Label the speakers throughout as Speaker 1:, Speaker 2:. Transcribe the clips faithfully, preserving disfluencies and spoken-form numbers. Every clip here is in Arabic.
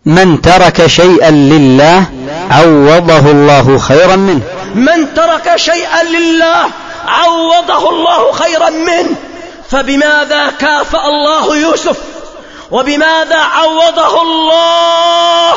Speaker 1: من ترك شيئا لله عوضه الله خيرا منه.
Speaker 2: من ترك شيئا لله عوضه الله خيرا منه. فبماذا كافأ الله يوسف؟ وبماذا عوضه الله؟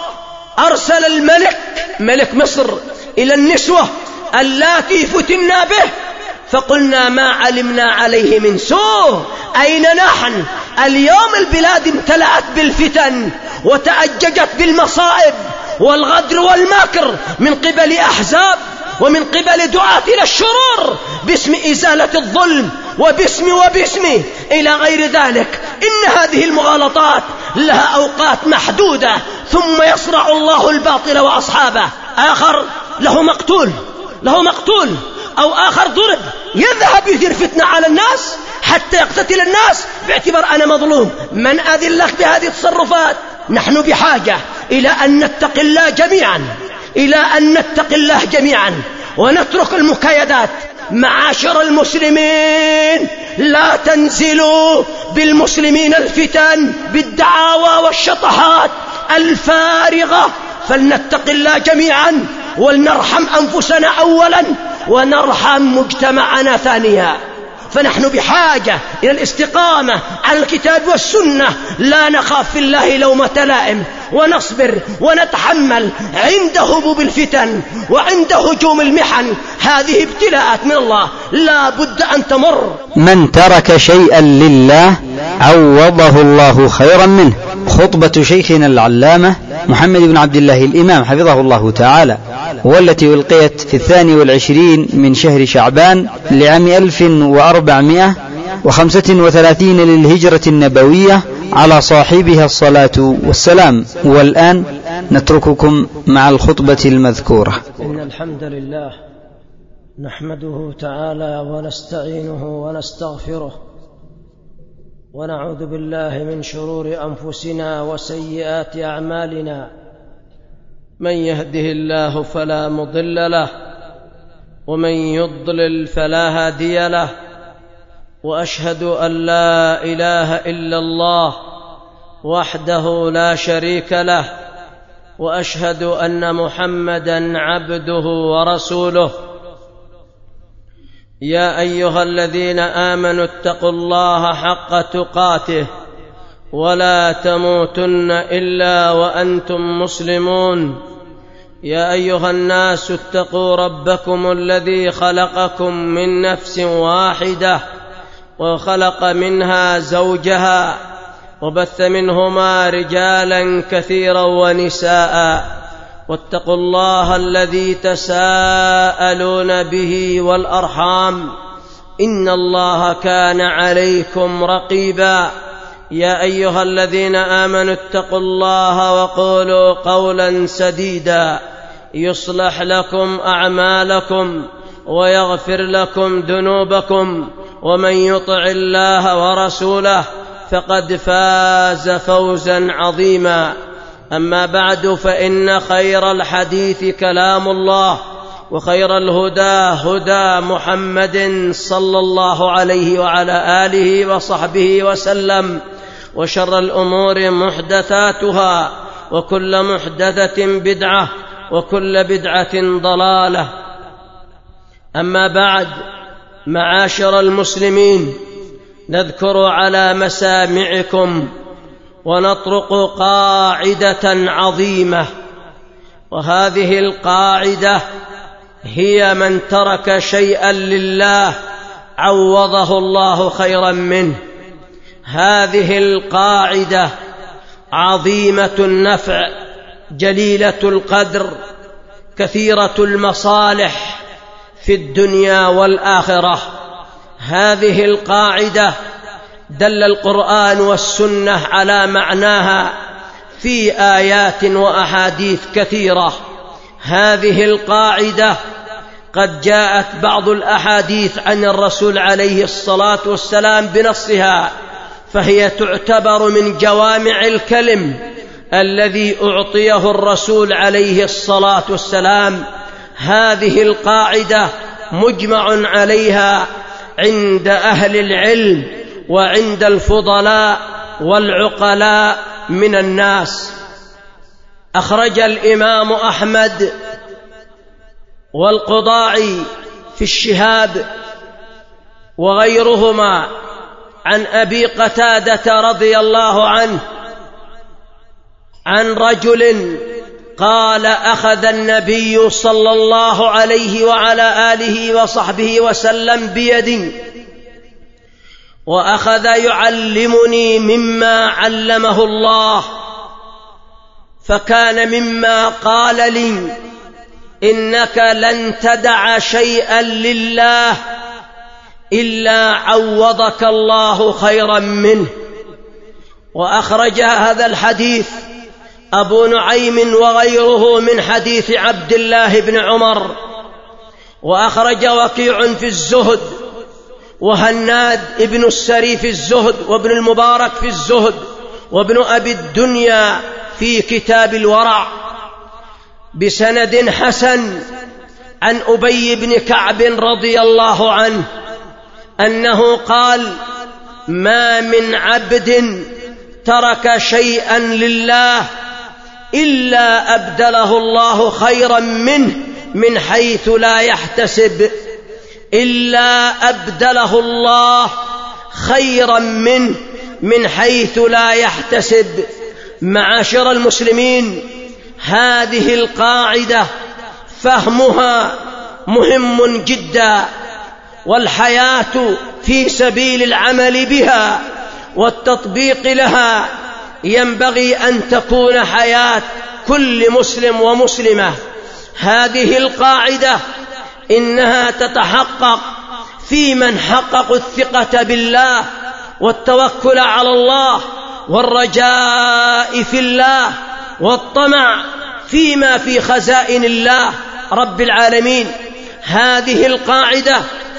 Speaker 2: أرسل الملك ملك مصر إلى النسوة اللاتي فتنا به فقلنا ما علمنا عليه من سوء. أين نحن اليوم؟ البلاد امتلأت بالفتن وتأججت بالمصائب والغدر والمكر من قبل أحزاب ومن قبل دعاة إلى الشرور باسم إزالة الظلم وباسم وباسم إلى غير ذلك. إن هذه المغالطات لها أوقات محدودة ثم يصرع الله الباطل وأصحابه. آخر له مقتول له مقتول أو آخر ضرب، يذهب يثير فتنة على الناس حتى يقتتل الناس باعتبار أنا مظلوم. من أذن لك بهذه التصرفات؟ نحن بحاجة إلى أن نتقي الله جميعا إلى أن نتقي الله جميعا ونترك المكايدات. معاشر المسلمين، لا تنزلوا بالمسلمين الفتن بالدعاوى والشطحات الفارغة، فلنتقي الله جميعا ولنرحم أنفسنا أولا ونرحم مجتمعنا ثانيا. فنحن بحاجة إلى الاستقامة على الكتاب والسنة، لا نخاف في الله لومة لائم، ونصبر ونتحمل عند هبوب الفتن وعند هجوم المحن. هذه ابتلاءات من الله لا بد أن تمر.
Speaker 1: من ترك شيئا لله عوضه الله خيرا منه. خطبة شيخنا العلامة محمد بن عبد الله الإمام حفظه الله تعالى، والتي ألقيت في الثاني والعشرين من شهر شعبان لعام ألف وأربعمائة وخمسة وثلاثين للهجرة النبوية، على صاحبها الصلاة والسلام. والآن نترككم مع الخطبة المذكورة.
Speaker 2: إن الحمد لله نحمده تعالى ونستعينه ونستغفره ونعوذ بالله من شرور أنفسنا وسيئات أعمالنا. من يهده الله فلا مضل له ومن يضلل فلا هادي له، وأشهد أن لا إله إلا الله وحده لا شريك له، وأشهد أن محمدًا عبده ورسوله. يا أيها الذين آمنوا اتقوا الله حق تقاته ولا تموتن إلا وأنتم مسلمون. يا أيها الناس اتقوا ربكم الذي خلقكم من نفس واحدة وخلق منها زوجها وبث منهما رجالا كثيرا ونساء، واتقوا الله الذي تساءلون به والأرحام إن الله كان عليكم رقيبا. يا أيها الذين آمنوا اتقوا الله وقولوا قولا سديدا يصلح لكم أعمالكم ويغفر لكم ذنوبكم، ومن يطع الله ورسوله فقد فاز فوزا عظيما. أما بعد، فإن خير الحديث كلام الله، وخير الهدى هدى محمد صلى الله عليه وعلى آله وصحبه وسلم، وشر الأمور محدثاتها، وكل محدثة بدعة، وكل بدعة ضلالة. أما بعد، معاشر المسلمين، نذكر على مسامعكم ونطرق قاعدة عظيمة، وهذه القاعدة هي من ترك شيئا لله عوضه الله خيرا منه. هذه القاعدة عظيمة النفع، جليلة القدر، كثيرة المصالح في الدنيا والآخرة. هذه القاعدة دل القرآن والسنة على معناها في آيات وأحاديث كثيرة. هذه القاعدة قد جاءت بعض الأحاديث عن الرسول عليه الصلاة والسلام بنصها، فهي تعتبر من جوامع الكلم الذي أعطيه الرسول عليه الصلاة والسلام. هذه القاعدة مجمع عليها عند أهل العلم وعند الفضلاء والعقلاء من الناس. أخرج الإمام أحمد والقضاعي في الشهاب وغيرهما عن أبي قتادة رضي الله عنه عن رجل قال: أخذ النبي صلى الله عليه وعلى آله وصحبه وسلم بيدي وأخذ يعلمني مما علمه الله، فكان مما قال لي: إنك لن تدع شيئا لله إلا عوضك الله خيرا منه. وأخرج هذا الحديث أبو نعيم وغيره من حديث عبد الله بن عمر، وأخرج وكيع في الزهد، وهناد ابن السري في الزهد، وابن المبارك في الزهد، وابن أبي الدنيا في كتاب الورع بسند حسن عن أبي بن كعب رضي الله عنه أنه قال: ما من عبد ترك شيئا لله إلا أبدله الله خيرا منه من حيث لا يحتسب، إلا أبدله الله خيرا منه من حيث لا يحتسب. معاشر المسلمين، هذه القاعدة فهمها مهم جدا، والحياة في سبيل العمل بها والتطبيق لها ينبغي أن تكون حياة كل مسلم ومسلمة. هذه القاعدة إنها تتحقق في من حققوا الثقة بالله والتوكل على الله والرجاء في الله والطمع فيما في خزائن الله رب العالمين. هذه القاعدة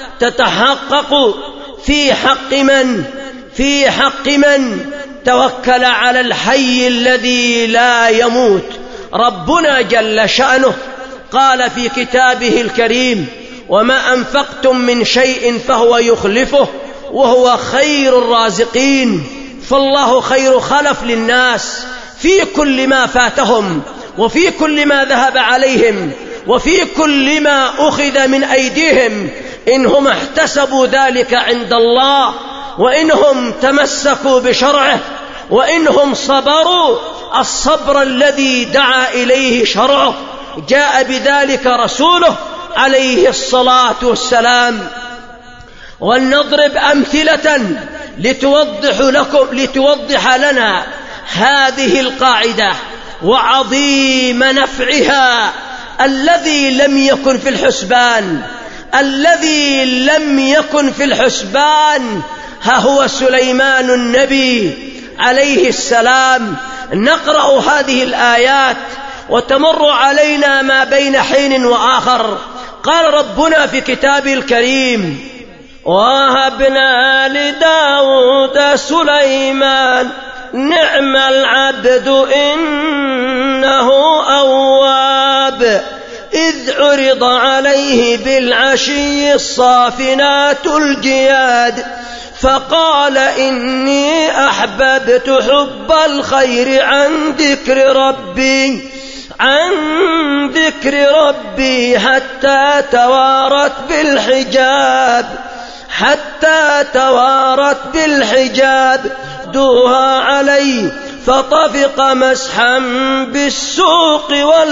Speaker 2: تتحقق في حق من في حق من توكل على الحي الذي لا يموت. ربنا جل شأنه قال في كتابه الكريم: وما أنفقتم من شيء فهو يخلفه وهو خير الرازقين. فالله خير خلف للناس في كل ما فاتهم، وفي كل ما ذهب عليهم، وفي كل ما أخذ من أيديهم، إنهم احتسبوا ذلك عند الله، وإنهم تمسكوا بشرعه، وإنهم صبروا الصبر الذي دعا إليه شرعه، جاء بذلك رسوله عليه الصلاة والسلام. ولنضرب أمثلة لتوضح لكم لتوضح لنا هذه القاعدة وعظيم نفعها الذي لم يكن في الحسبان الذي لم يكن في الحسبان ها هو سليمان النبي عليه السلام. نقرأ هذه الآيات وتمر علينا ما بين حين وآخر. قال ربنا في كتابه الكريم: وهبنا لداود سليمان نعم العبد إنه أواب إذ عرض عليه بالعشي الصافنات الجياد فقال إني أحببت حب الخير عن ذكر ربي عن ذكر ربي حتى توارت بالحجاب حتى توارت بالحجاب دوها علي فطفق مسحا بالسوق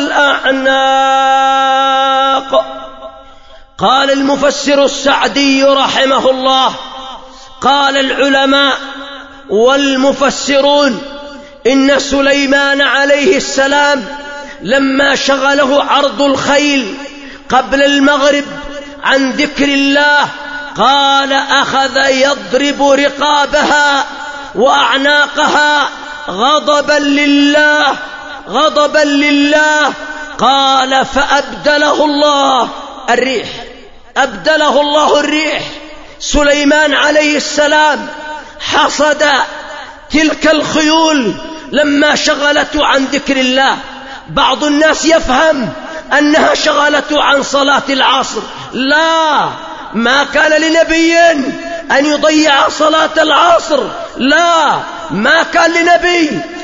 Speaker 2: والأعناق. قال المفسر السعدي رحمه الله: قال العلماء والمفسرون إن سليمان عليه السلام لما شغله عرض الخيل قبل المغرب عن ذكر الله قال أخذ يضرب رقابها وأعناقها غضبا لله غضبا لله. قال فأبدله الله الريح أبدله الله الريح. سليمان عليه السلام حصد تلك الخيول لما شغلته عن ذكر الله. بعض الناس يفهم أنها شغلته عن صلاة العصر. لا، ما كان لنبي أن يضيع صلاة العصر. لا، ما كان لنبي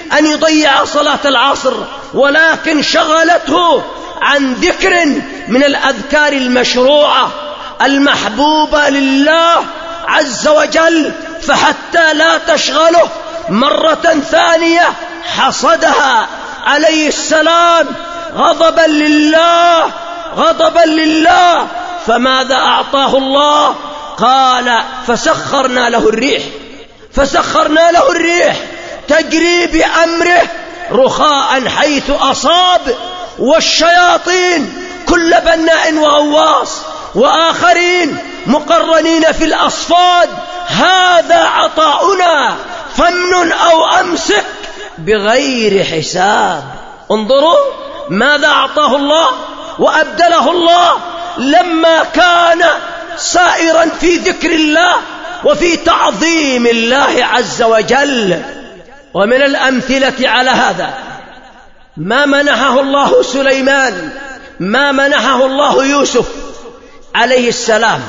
Speaker 2: أن يضيع صلاة العصر، ولكن شغلته عن ذكر من الأذكار المشروعة المحبوبة لله عز وجل، فحتى لا تشغله مرة ثانية حصدها عليه السلام غضبا لله غضبا لله. فماذا أعطاه الله؟ قال فسخرنا له الريح فسخرنا له الريح تجري بأمره رخاء حيث أصاب، والشياطين كل بناء وغواص، وآخرين مقرنين في الأصفاد. هذا عطاؤنا فمن أو أمسك بغير حساب. انظروا ماذا أعطاه الله وأبدله الله لما كان سائرا في ذكر الله وفي تعظيم الله عز وجل. ومن الأمثلة على هذا ما منحه الله سليمان، ما منحه الله يوسف عليه السلام.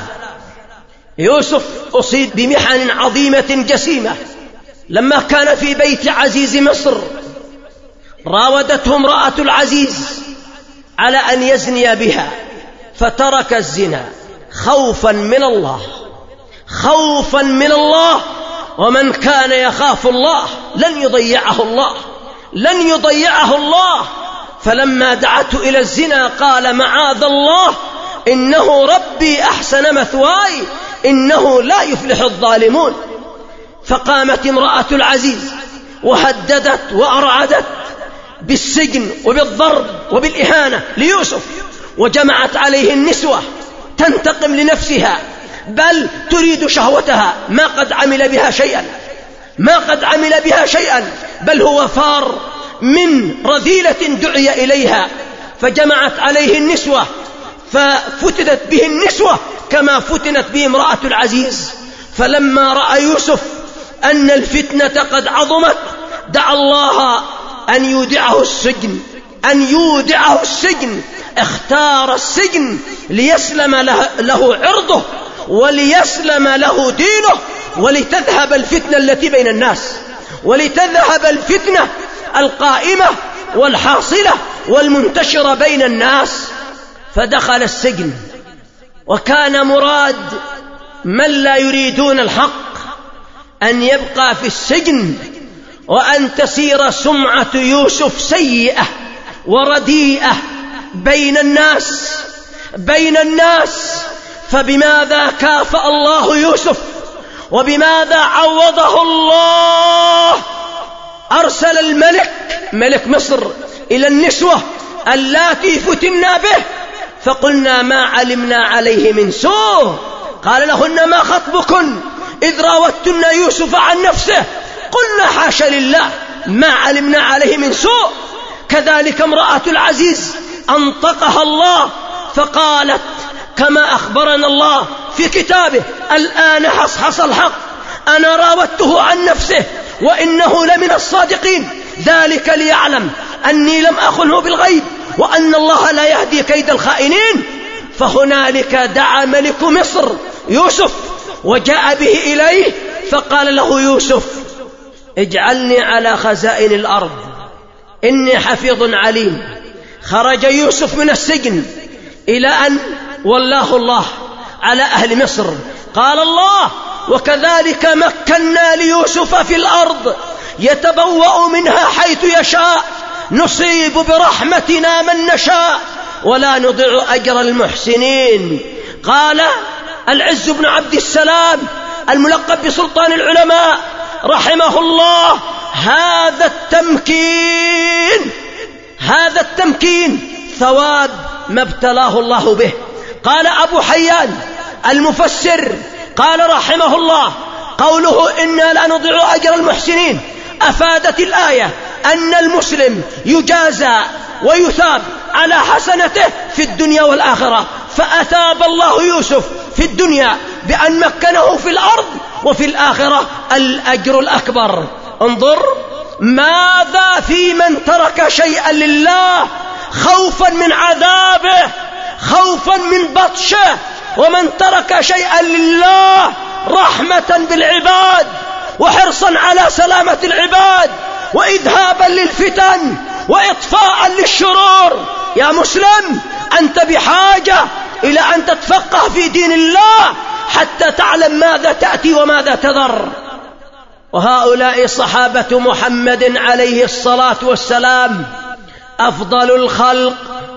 Speaker 2: يوسف أصيب بمحن عظيمة جسيمة لما كان في بيت عزيز مصر. راودته امرأة العزيز على أن يزني بها، فترك الزنا خوفا من الله خوفا من الله. ومن كان يخاف الله لن يضيعه الله لن يضيعه الله. فلما دعته إلى الزنا قال معاذ الله إنه ربي أحسن مثواي إنه لا يفلح الظالمون. فقامت امرأة العزيز وهددت وأرعدت بالسجن وبالضرب وبالإهانة ليوسف، وجمعت عليه النسوة تنتقم لنفسها، بل تريد شهوتها. ما قد عمل بها شيئا ما قد عمل بها شيئا بل هو فار من رذيلة دعي إليها. فجمعت عليه النسوة ففتنت به النسوة كما فتنت به امرأة العزيز. فلما رأى يوسف أن الفتنة قد عظمت دعا الله أن يودعه السجن أن يودعه السجن اختار السجن ليسلم له عرضه وليسلم له دينه، ولتذهب الفتنة التي بين الناس، ولتذهب الفتنة القائمة والحاصلة والمنتشرة بين الناس. فدخل السجن، وكان مراد من لا يريدون الحق أن يبقى في السجن وأن تسير سمعة يوسف سيئة ورديئة بين الناس بين الناس. فبماذا كافأ الله يوسف وبماذا عوضه الله؟ أرسل الملك ملك مصر إلى النسوة اللاتي فتنا به، فقلنا ما علمنا عليه من سوء. قال لهن ما خطبكن إذ راوتن يوسف عن نفسه قلنا حاشا لله ما علمنا عليه من سوء. كذلك امرأة العزيز أنطقها الله فقالت كما أخبرنا الله في كتابه الآن حصحص الحق أنا راودته عن نفسه وإنه لمن الصادقين، ذلك ليعلم أني لم أخنه بالغيب وأن الله لا يهدي كيد الخائنين. فهنالك دعا ملك مصر يوسف وجاء به إليه فقال له يوسف اجعلني على خزائن الأرض إني حفيظ عليم. خرج يوسف من السجن إلى أن والله الله على أهل مصر. قال الله وكذلك مكنا ليوسف في الأرض يتبوأ منها حيث يشاء نصيب برحمتنا من نشاء ولا نضيع أجر المحسنين. قال العز بن عبد السلام الملقب بسلطان العلماء رحمه الله هذا التمكين هذا التمكين ثواب ما ابتلاه الله به. قال أبو حيان المفسر قال رحمه الله قوله إنا لا نضيع أجر المحسنين أفادت الآية أن المسلم يجازى ويثاب على حسنته في الدنيا والآخرة. فأثاب الله يوسف في الدنيا بأن مكنه في الأرض، وفي الآخرة الأجر الأكبر. انظر ماذا في من ترك شيئا لله خوفا من عذابه خوفا من بطشه، ومن ترك شيئا لله رحمة بالعباد وحرصا على سلامة العباد وإذهابا للفتن وإطفاء للشرور. يا مسلم، أنت بحاجة إلى أن تتفقه في دين الله حتى تعلم ماذا تأتي وماذا تذر. وهؤلاء صحابة محمد عليه الصلاة والسلام أفضل الخلق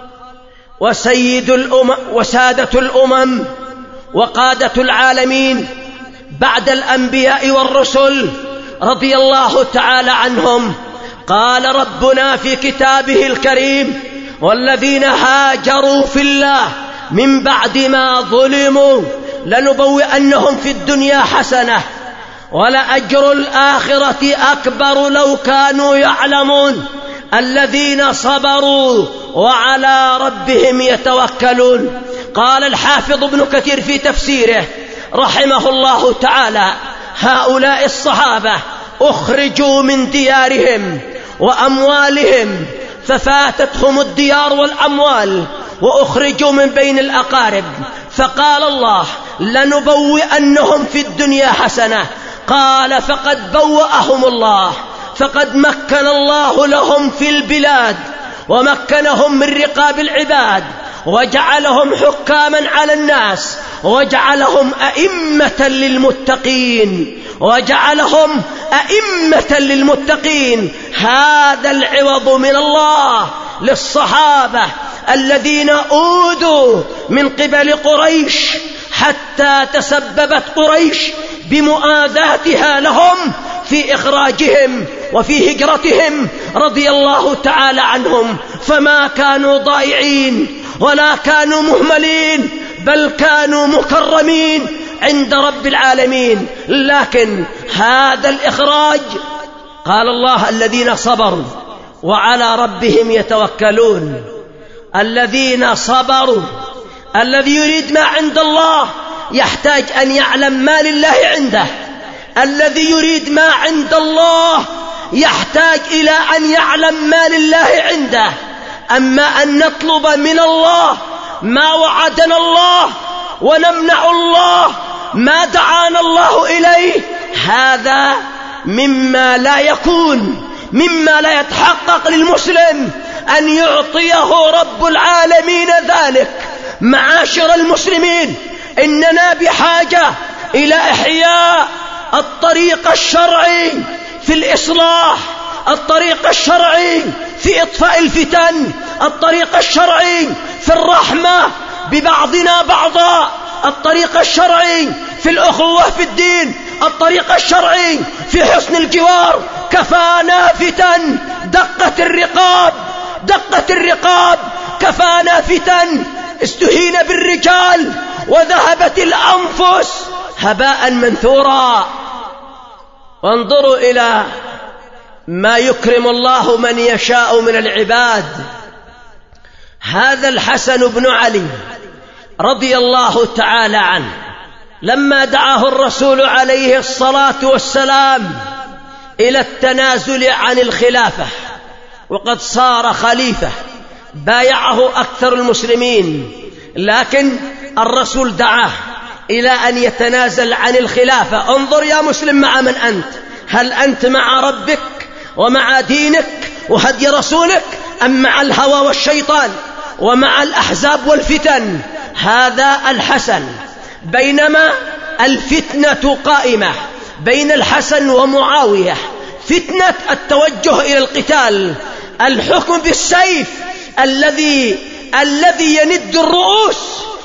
Speaker 2: وسيد الأمم وسادة الأمم وقادة العالمين بعد الأنبياء والرسل رضي الله تعالى عنهم. قال ربنا في كتابه الكريم: والذين هاجروا في الله من بعد ما ظلموا لنبوئنهم في الدنيا حسنة ولأجر الآخرة أكبر لو كانوا يعلمون الذين صبروا وعلى ربهم يتوكلون. قال الحافظ ابن كثير في تفسيره رحمه الله تعالى: هؤلاء الصحابة أخرجوا من ديارهم وأموالهم ففاتتهم الديار والأموال وأخرجوا من بين الأقارب، فقال الله: لنبوئنهم في الدنيا حسنة. قال: فقد بوأهم الله، فقد مكن الله لهم في البلاد ومكنهم من رقاب العباد وجعلهم حكاما على الناس وجعلهم أئمة للمتقين وجعلهم أئمة للمتقين. هذا العوض من الله للصحابة الذين أوذوا من قبل قريش حتى تسببت قريش بمؤاذاتها لهم في إخراجهم وفي هجرتهم رضي الله تعالى عنهم. فما كانوا ضائعين ولا كانوا مهملين، بل كانوا مكرمين عند رب العالمين. لكن هذا الإخراج قال الله: الذين صبروا وعلى ربهم يتوكلون. الذين صبروا، الذي يريد ما عند الله يحتاج أن يعلم ما لله عنده. الذي يريد ما عند الله يحتاج إلى أن يعلم ما لله عنده. أما أن نطلب من الله ما وعدنا الله ونمنع الله ما دعانا الله إليه، هذا مما لا يكون، مما لا يتحقق للمسلم أن يعطيه رب العالمين ذلك. معاشر المسلمين، إننا بحاجة إلى إحياء الطريق الشرعي في الإصلاح، الطريق الشرعي في إطفاء الفتن، الطريق الشرعي في الرحمة ببعضنا بعضا، الطريق الشرعي في الأخوة في الدين، الطريق الشرعي في حسن الجوار. كفانا فتن، دقت الرقاب، دقت الرقاب، كفانا فتن، استهين بالرجال وذهبت الأنفس هباء منثورا. وانظروا إلى ما يكرم الله من يشاء من العباد. هذا الحسن بن علي رضي الله تعالى عنه لما دعاه الرسول عليه الصلاة والسلام إلى التنازل عن الخلافة وقد صار خليفة، بايعه أكثر المسلمين، لكن الرسول دعاه إلى أن يتنازل عن الخلافة. انظر يا مسلم مع من أنت، هل أنت مع ربك ومع دينك وهدي رسولك، أم مع الهوى والشيطان ومع الأحزاب والفتن؟ هذا الحسن بينما الفتنة قائمة بين الحسن ومعاوية، فتنة التوجه إلى القتال، الحكم بالسيف الذي الذي يند الرؤوس،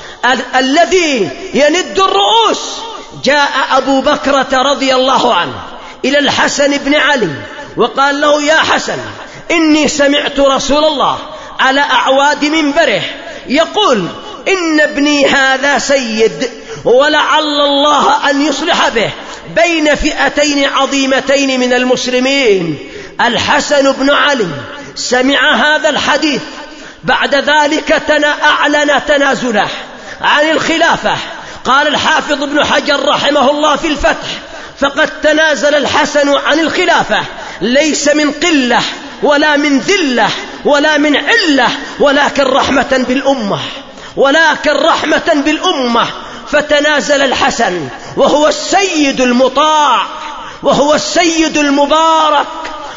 Speaker 2: الذي يند الرؤوس. جاء أبو بكرة رضي الله عنه إلى الحسن بن علي وقال له: يا حسن، إني سمعت رسول الله على أعواد منبره يقول إن ابني هذا سيد ولعل الله أن يصلح به بين فئتين عظيمتين من المسلمين. الحسن بن علي سمع هذا الحديث، بعد ذلك أعلن تنازله عن الخلافة. قال الحافظ ابن حجر رحمه الله في الفتح: فقد تنازل الحسن عن الخلافة ليس من قلة ولا من ذلة ولا من علة، ولكن رحمة بالأمة، ولكن رحمة بالأمة. فتنازل الحسن وهو السيد المطاع وهو السيد المبارك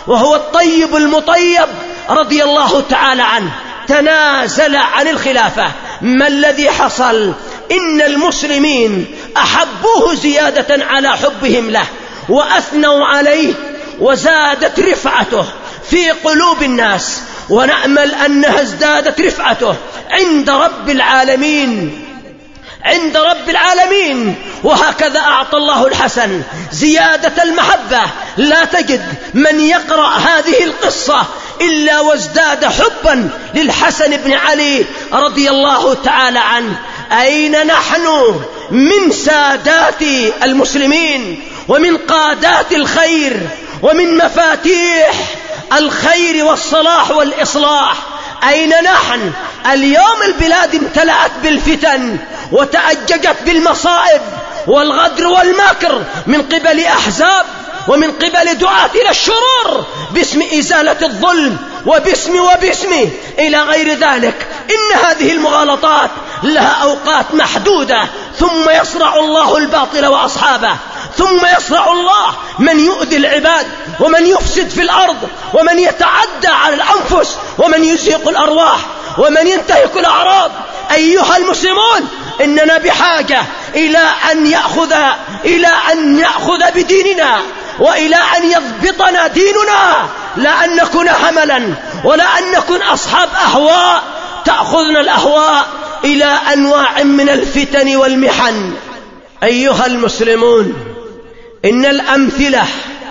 Speaker 2: وهو الطيب المطيب رضي الله تعالى عنه تنازل عن الخلافة. ما الذي حصل؟ إن المسلمين أحبوه زيادة على حبهم له وأثنوا عليه، وزادت رفعته في قلوب الناس، ونأمل أنها ازدادت رفعته عند رب العالمين عند رب العالمين. وهكذا أعطى الله الحسن زيادة المحبة. لا تجد من يقرأ هذه القصة إلا وازداد حبا للحسن بن علي رضي الله تعالى عنه. أين نحن من سادات المسلمين ومن قادات الخير ومن مفاتيح الخير والصلاح والإصلاح؟ أين نحن اليوم؟ البلاد امتلأت بالفتن وتأججت بالمصائب والغدر والمكر من قبل أحزاب ومن قبل دعاة إلى الشرور باسم إزالة الظلم وباسم وباسم إلى غير ذلك. إن هذه المغالطات لها أوقات محدودة، ثم يصرع الله الباطل وأصحابه، ثم يصرع الله من يؤذي العباد ومن يفسد في الأرض ومن يتعدى على الأنفس ومن يزهق الأرواح ومن ينتهك الأعراض. أيها المسلمون، إننا بحاجة إلى أن يأخذ إلى أن يأخذ بديننا وإلى أن يضبطنا ديننا، لا أن نكون هملا ولا أن نكون أصحاب أهواء تأخذنا الأهواء إلى أنواع من الفتن والمحن. أيها المسلمون، إن الأمثلة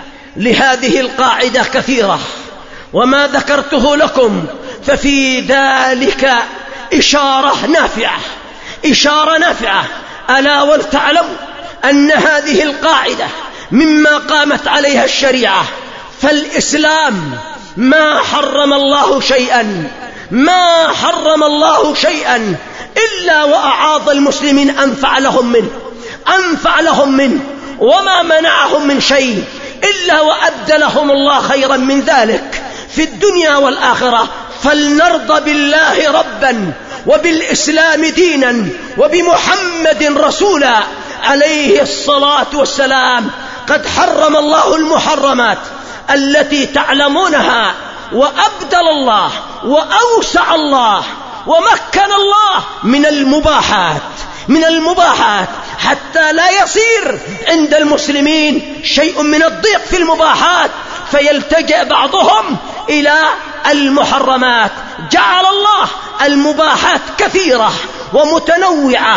Speaker 2: لهذه القاعدة كثيرة، وما ذكرته لكم ففي ذلك إشارة نافعة إشارة نافعة ألا ولتعلموا أن هذه القاعدة مما قامت عليها الشريعة. فالإسلام ما حرم الله شيئا ما حرم الله شيئا إلا وأعاض المسلمين أنفع لهم منه أنفع لهم منه وما منعهم من شيء إلا وأبدلهم الله خيرا من ذلك في الدنيا والآخرة. فلنرضى بالله ربا وبالإسلام دينا وبمحمد رسولا عليه الصلاة والسلام. قد حرم الله المحرمات التي تعلمونها، وأبدل الله وأوسع الله ومكن الله من المباحات من المباحات حتى لا يصير عند المسلمين شيء من الضيق في المباحات فيلتجئ بعضهم إلى المحرمات. جعل الله المباحات كثيرة ومتنوعة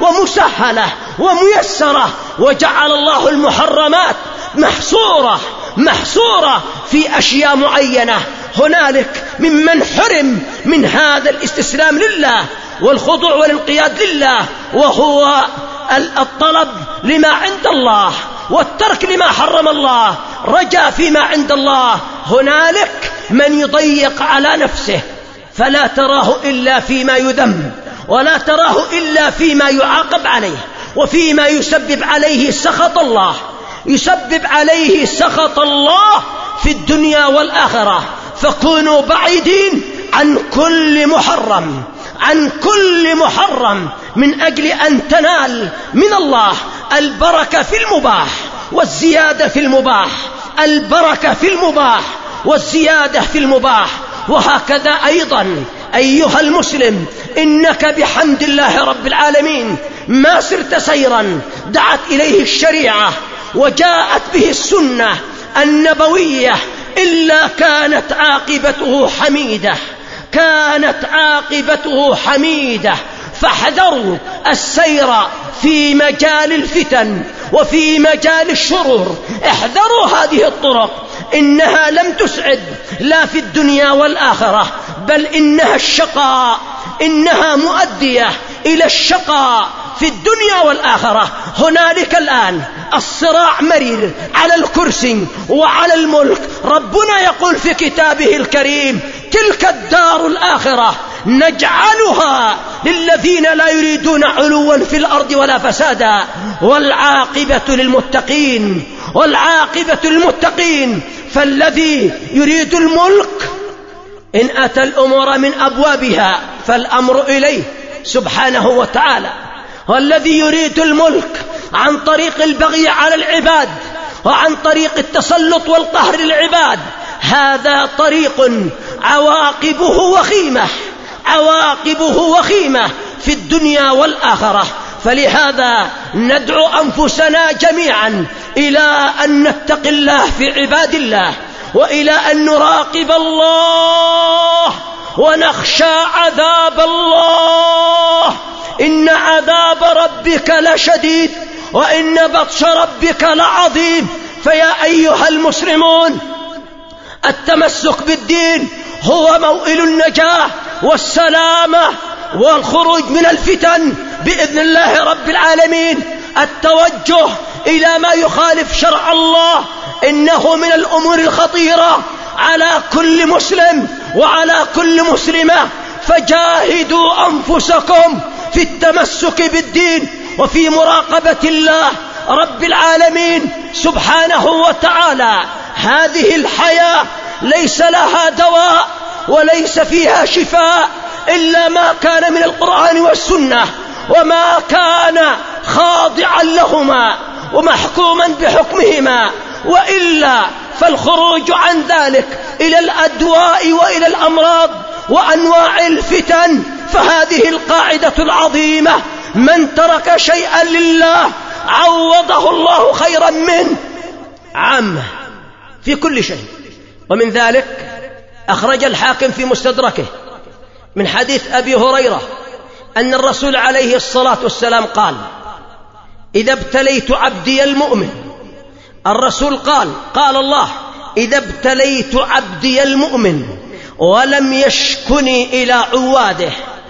Speaker 2: ومسهلة وميسرة، وجعل الله المحرمات محصورة محصورة في أشياء معينة. هنالك ممن حرم من هذا الاستسلام لله والخضوع والانقياد لله، وهو الطلب لما عند الله والترك لما حرم الله، رجاء فيما عند الله. هنالك من يضيق على نفسه فلا تراه إلا فيما يذم، ولا تراه إلا فيما يعاقب عليه، وفيما يسبب عليه سخط الله يسبب عليه سخط الله في الدنيا والآخرة. فكونوا بعيدين عن كل محرم عن كل محرم من أجل أن تنال من الله البركة في المباح والزيادة في المباح البركة في المباح والزيادة في المباح. وهكذا أيضا أيها المسلم، إنك بحمد الله رب العالمين ما سرت سيرا دعت إليه الشريعة وجاءت به السنة النبوية إلا كانت عاقبته حميدة كانت عاقبته حميدة. فاحذروا السير في مجال الفتن وفي مجال الشرور، احذروا هذه الطرق، إنها لم تسعد لا في الدنيا والآخرة، بل إنها الشقاء إنها مؤدية إلى الشقاء في الدنيا والآخرة. هنالك الآن الصراع مرير على الكرسي وعلى الملك. ربنا يقول في كتابه الكريم: تلك الدار الآخرة نجعلها للذين لا يريدون علوا في الأرض ولا فسادا والعاقبة للمتقين والعاقبة للمتقين. فالذي يريد الملك إن أتى الأمور من أبوابها فالأمر إليه سبحانه وتعالى، والذي يريد الملك عن طريق البغي على العباد وعن طريق التسلط والقهر للعباد هذا طريق عواقبه وخيمة، عواقبه وخيمة في الدنيا والآخرة. فلهذا ندعو أنفسنا جميعا إلى أن نتقي الله في عباد الله، وإلى أن نراقب الله ونخشى عذاب الله. إن عذاب ربك لشديد وإن بطش ربك لعظيم. فيا أيها المسلمون، التمسك بالدين هو موئل النجاة والسلامة والخروج من الفتن بإذن الله رب العالمين. التوجه إلى ما يخالف شرع الله إنه من الأمور الخطيرة على كل مسلم وعلى كل مسلمة. فجاهدوا أنفسكم في التمسك بالدين وفي مراقبة الله رب العالمين سبحانه وتعالى. هذه الحياة ليس لها دواء وليس فيها شفاء إلا ما كان من القرآن والسنة، وما كان خاضعا لهما ومحكوما بحكمهما، وإلا فالخروج عن ذلك إلى الأدواء وإلى الأمراض وأنواع الفتن. فهذه القاعدة العظيمة: من ترك شيئا لله عوضه الله خيرا منه، عامة في كل شيء. ومن ذلك أخرج الحاكم في مستدركه من حديث أبي هريرة أن الرسول عليه الصلاة والسلام قال: إذا ابتليت عبدي المؤمن، الرسول قال قال الله: إذا ابتليت عبدي المؤمن ولم يشكني إلى عواده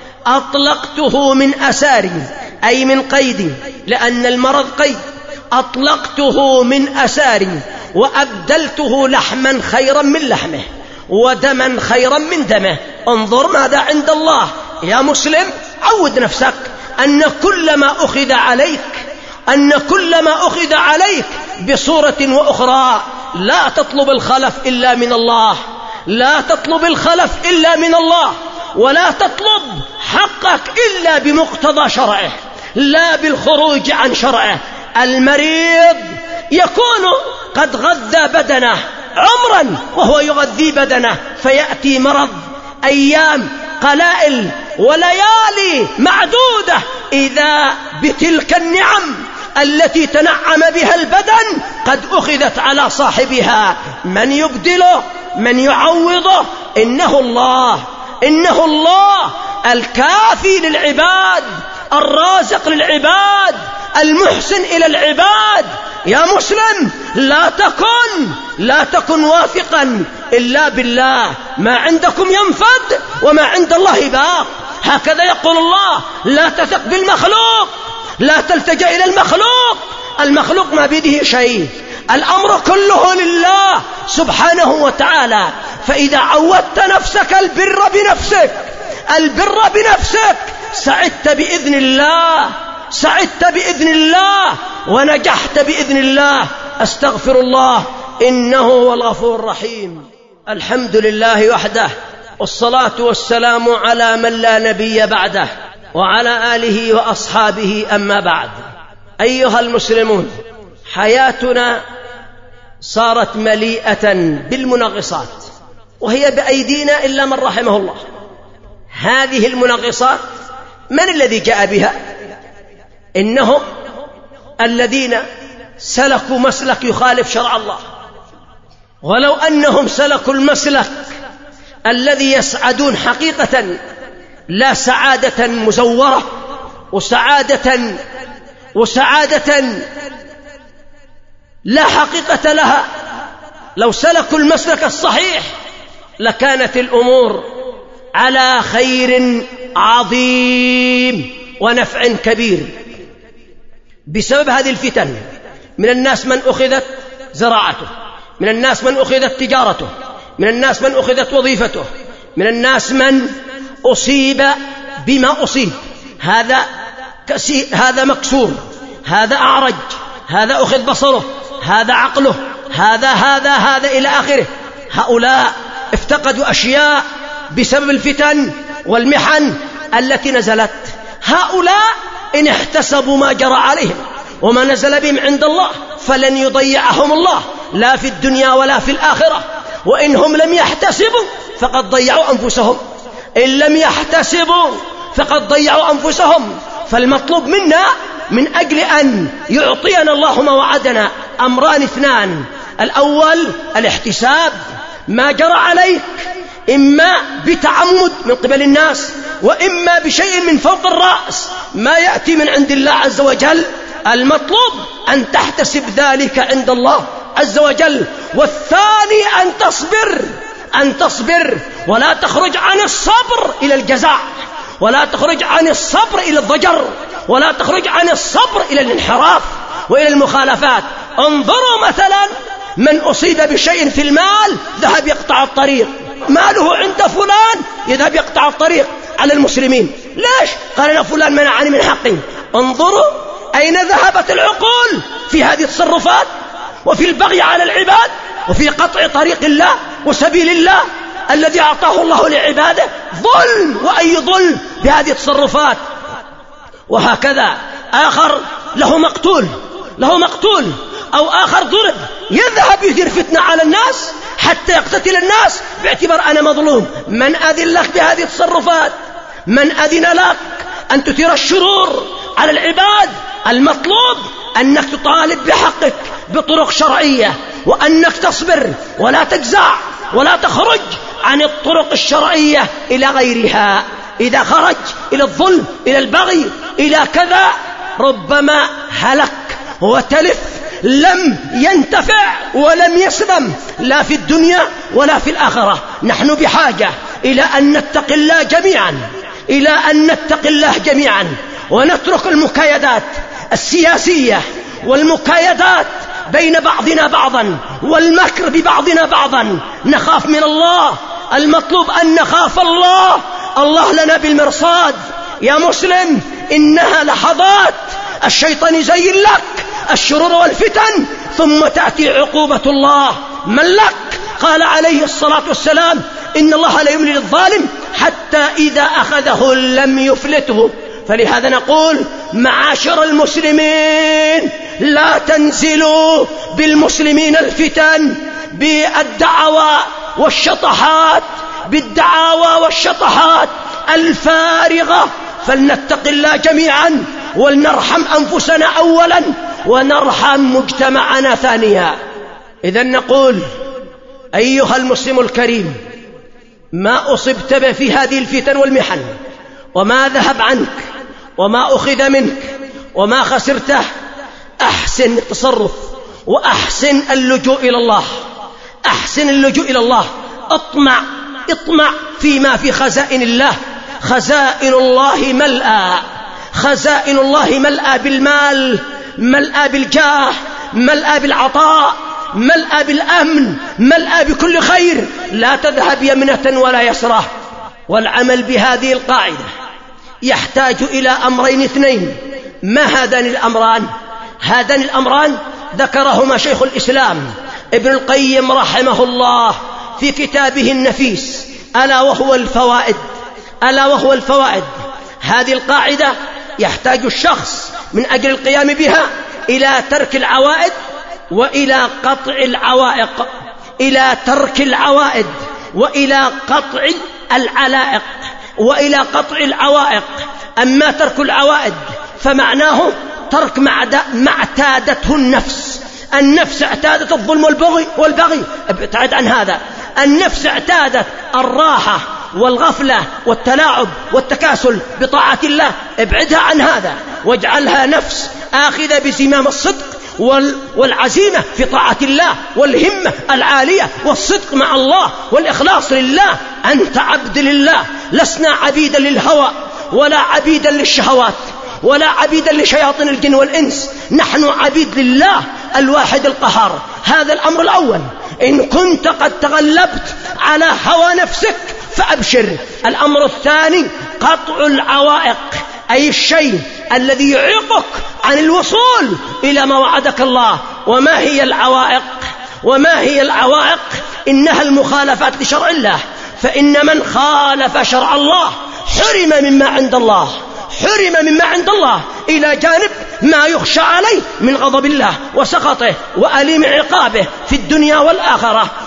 Speaker 2: أطلقته من أساري، أي من قيدي، لأن المرض قيد. أطلقته من أساري وأبدلته لحما خيرا من لحمه ودما خيرا من دمه. انظر ماذا عند الله. يا مسلم، عود نفسك أن كل ما أخذ عليك أن كل ما أخذ عليك بصورة وأخرى لا تطلب الخلف إلا من الله، لا تطلب الخلف إلا من الله، ولا تطلب حقك إلا بمقتضى شرعه، لا بالخروج عن شرعه. المريض يكون قد غذى بدنه عمرا وهو يغذي بدنه، فيأتي مرض أيام قلائل وليالي معدودة إذا بتلك النعم التي تنعم بها البدن قد أخذت على صاحبها. من يبدله؟ من يعوضه؟ إنه الله، إنه الله الكافي للعباد، الرازق للعباد، المحسن إلى العباد. يا مسلم، لا تكن لا تكن واثقا إلا بالله. ما عندكم ينفد وما عند الله باق، هكذا يقول الله. لا تثق بالمخلوق، لا تلتجأ إلى المخلوق، المخلوق ما بيده شيء، الأمر كله لله سبحانه وتعالى. فإذا عودت نفسك البر بنفسك البر بنفسك سعدت بإذن الله، سعدت بإذن الله ونجحت بإذن الله. أستغفر الله إنه هو الغفور الرحيم. الحمد لله وحده، والصلاة والسلام على من لا نبي بعده، وعلى آله وأصحابه. أما بعد، أيها المسلمون، حياتنا صارت مليئة بالمنغصات، وهي بأيدينا إلا من رحمه الله. هذه المنغصات من الذي جاء بها؟ إنهم الذين سلكوا مسلك يخالف شرع الله. ولو أنهم سلكوا المسلك الذي يسعدون حقيقة، لا سعادة مزورة وسعادة وسعادة لا حقيقة لها، لو سلكوا المسلك الصحيح لكانت الأمور على خير عظيم ونفع كبير. بسبب هذه الفتن من الناس من أخذت زراعته، من الناس من أخذت تجارته، من الناس من أخذت وظيفته، من الناس من أصيب بما أصيب. هذا هذا مكسور، هذا أعرج، هذا أخذ بصره، هذا عقله، هذا هذا هذا إلى آخره. هؤلاء افتقدوا أشياء بسبب الفتن والمحن التي نزلت. هؤلاء إن احتسبوا ما جرى عليهم وما نزل بهم عند الله فلن يضيعهم الله، لا في الدنيا ولا في الآخرة. وإنهم لم يحتسبوا فقد ضيعوا أنفسهم، إن لم يحتسبوا فقد ضيعوا أنفسهم. فالمطلوب منا من أجل أن يعطينا الله ما وعدنا أمران اثنان: الأول الاحتساب، ما جرى عليك إما بتعمد من قبل الناس وإما بشيء من فوق الرأس ما يأتي من عند الله عز وجل. المطلوب أن تحتسب ذلك عند الله عز وجل. والثاني أن تصبر، أن تصبر ولا تخرج عن الصبر إلى الجزاء، ولا تخرج عن الصبر إلى الضجر، ولا تخرج عن الصبر إلى الانحراف وإلى المخالفات. انظروا مثلا من أصيب بشيء في المال ذهب يقطع الطريق، ماله عند فلان يذهب يقطع الطريق على المسلمين. ليش؟ قال أنا فلان منعني من حقي. انظروا أين ذهبت العقول في هذه التصرفات، وفي البغي على العباد، وفي قطع طريق الله وسبيل الله الذي أعطاه الله لعباده. ظلم، وأي ظلم بهذه التصرفات. وهكذا آخر له مقتول، له مقتول أو آخر ضرب، يذهب يثير فتنة على الناس حتى يقتتل الناس باعتبار أنا مظلوم. من أذن لك بهذه التصرفات؟ من أذن لك أن تثير الشرور على العباد؟ المطلوب أنك تطالب بحقك بطرق شرعية، وأنك تصبر ولا تجزع ولا تخرج عن الطرق الشرعية إلى غيرها. إذا خرج إلى الظلم، إلى البغي، إلى كذا، ربما هلك وتلف، لم ينتفع ولم يسلم لا في الدنيا ولا في الآخرة. نحن بحاجة إلى أن نتقي الله جميعا، إلى أن نتقي الله جميعا ونترك المكايدات السياسية والمكايدات بين بعضنا بعضا والمكر ببعضنا بعضا. نخاف من الله. المطلوب أن نخاف الله. الله لنا بالمرصاد يا مسلم. إنها لحظات، الشيطان يزين لك الشرور والفتن ثم تأتي عقوبة الله. من لك؟ قال عليه الصلاة والسلام: إن الله لا يملي للظالم حتى إذا أخذه لم يفلته. فلهذا نقول معاشر المسلمين لا تنزلوا بالمسلمين الفتن بالدعوى والشطحات، بالدعاوى والشطحات الفارغة. فلنتق الله جميعا ولنرحم أنفسنا أولا ونرحم مجتمعنا ثانيا. إذن نقول أيها المسلم الكريم، ما أصبت به في هذه الفتن والمحن وما ذهب عنك وما أخذ منك وما خسرته، أحسن التصرف وأحسن اللجوء إلى الله، أحسن اللجوء إلى الله. اطمع اطمع فيما في خزائن الله. خزائن الله ملأى، خزائن الله ملأى بالمال، ملأى بالجاه، ملأى بالعطاء، ملأى بالأمن، ملأى بكل خير. لا تذهب يمنة ولا يسرة. والعمل بهذه القاعدة يحتاج إلى أمرين اثنين. ما هذان الأمران؟ هذان الأمران ذكرهما شيخ الإسلام ابن القيم رحمه الله في كتابه النفيس، ألا وهو الفوائد. ألا وهو الفوائد. هذه القاعدة يحتاج الشخص من أجل القيام بها إلى ترك العوائد وإلى قطع العوائق، إلى ترك العوائد وإلى قطع العلائق، وإلى قطع العوائق. أما ترك العوائد فمعناه ترك ما اعتادته النفس. النفس اعتادت الظلم والبغي والبغي ابتعد عن هذا. النفس اعتادت الراحة والغفلة والتلاعب والتكاسل بطاعة الله، ابعدها عن هذا واجعلها نفس آخذة بزمام الصدق والعزيمة في طاعة الله والهمة العالية والصدق مع الله والإخلاص لله. أنت عبد لله، لسنا عبيدا للهوى ولا عبيدا للشهوات ولا عبيدا لشياطين الجن والإنس. نحن عبيد لله الواحد القهار. هذا الأمر الأول. إن كنت قد تغلبت على هوى نفسك فأبشر. الأمر الثاني قطع العوائق، أي الشيء الذي يعيقك عن الوصول إلى ما وعدك الله. وما هي العوائق؟ وما هي العوائق؟ إنها المخالفات لشرع الله. فإن من خالف شرع الله حرم مما عند الله، حرم مما عند الله، إلى جانب ما يخشى عليه من غضب الله وسخطه وأليم عقابه في الدنيا والآخرة.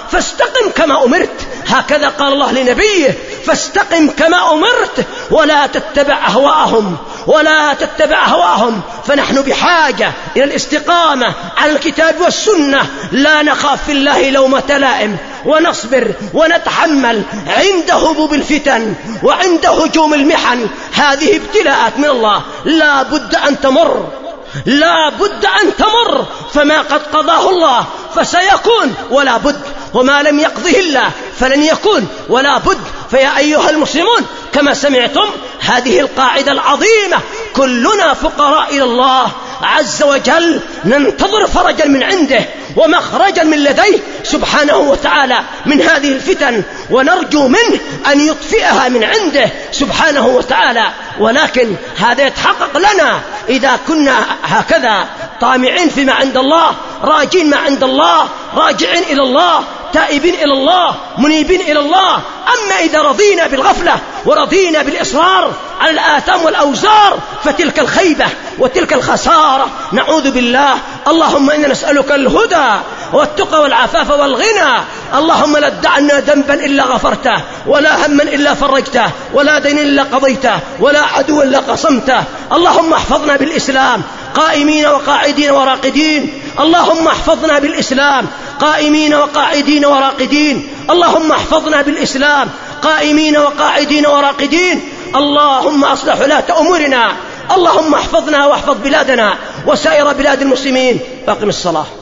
Speaker 2: فاستقم كما أمرت. هكذا قال الله لنبيه: فاستقم كما أمرت ولا تتبع أهواءهم ولا تتبع أهواءهم. فنحن بحاجة إلى الاستقامة على الكتاب والسنة، لا نخاف في الله لومة لائم، ونصبر ونتحمل عند هبوب الفتن وعند هجوم المحن. هذه ابتلاءات من الله لا بد أن تمر، لا بد أن تمر، فما قد قضاه الله فسيكون ولا بد، وما لم يقضه الله فلن يكون ولا بد. فيا أيها المسلمون، كما سمعتم هذه القاعدة العظيمة: كلنا فقراء إلى الله عز وجل، ننتظر فرجا من عنده ومخرجا من لديه سبحانه وتعالى من هذه الفتن، ونرجو منه أن يطفئها من عنده سبحانه وتعالى. ولكن هذا يتحقق لنا إذا كنا هكذا طامعين فيما عند الله، راجين ما عند الله، راجعين إلى الله، تائبين إلى الله، منيبين إلى الله. أما إذا رضينا بالغفلة ورضينا بالإصرار على الآثام والأوزار فتلك الخيبة وتلك الخسارة، نعوذ بالله. اللهم إنا نسألك الهدى والتقى والعفاف والغنى. اللهم لا تدع عنا ذنبا إلا غفرته، ولا هما إلا فرجته، ولا دين إلا قضيته، ولا عدو إلا قصمته. اللهم احفظنا بالإسلام قائمين وقاعدين وراقدين. اللهم احفظنا بالإسلام قائمين وقاعدين وراقدين. اللهم احفظنا بالإسلام قائمين وقاعدين وراقدين. اللهم أصلح ولاة أمورنا. اللهم احفظنا واحفظ بلادنا وسائر بلاد المسلمين. أقم الصلاة.